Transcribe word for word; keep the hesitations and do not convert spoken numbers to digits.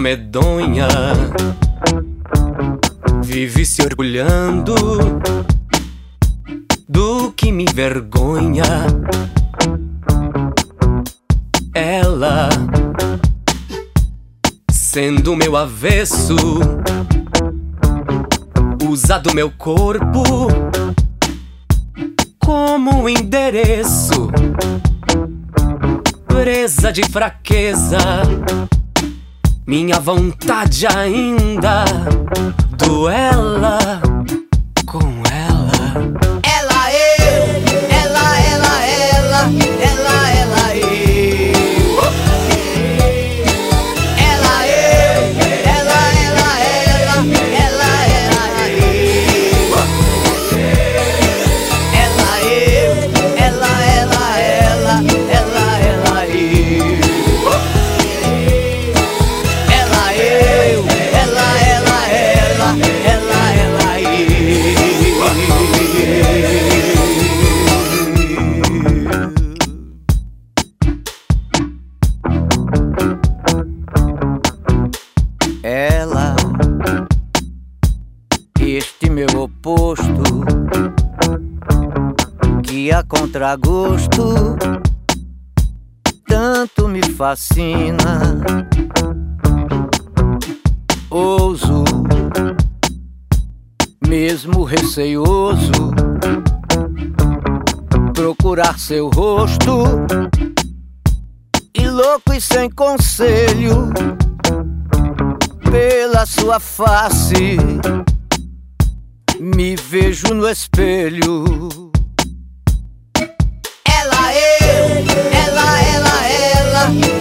medonha vive se orgulhando do que me vergonha. Ela, sendo meu avesso, usa do meu corpo como endereço. Presa de fraqueza, minha vontade ainda duela com ela. Ela, eu, ela, ela, ela, ela, ela, eu. Ela, eu, ela, ela, ela, ela, ela, eu. Ela, eu, ela, ela, ela, ela, ela, eu. Ela, eu, ela, ela, ela, ela, ela, eu. Ela, este meu oposto, que a contragosto tanto me fascina. Ouso, mesmo receioso, procurar seu rosto, e louco e sem conselho, pela sua face me vejo no espelho. Ela, eu, ela, ela, ela,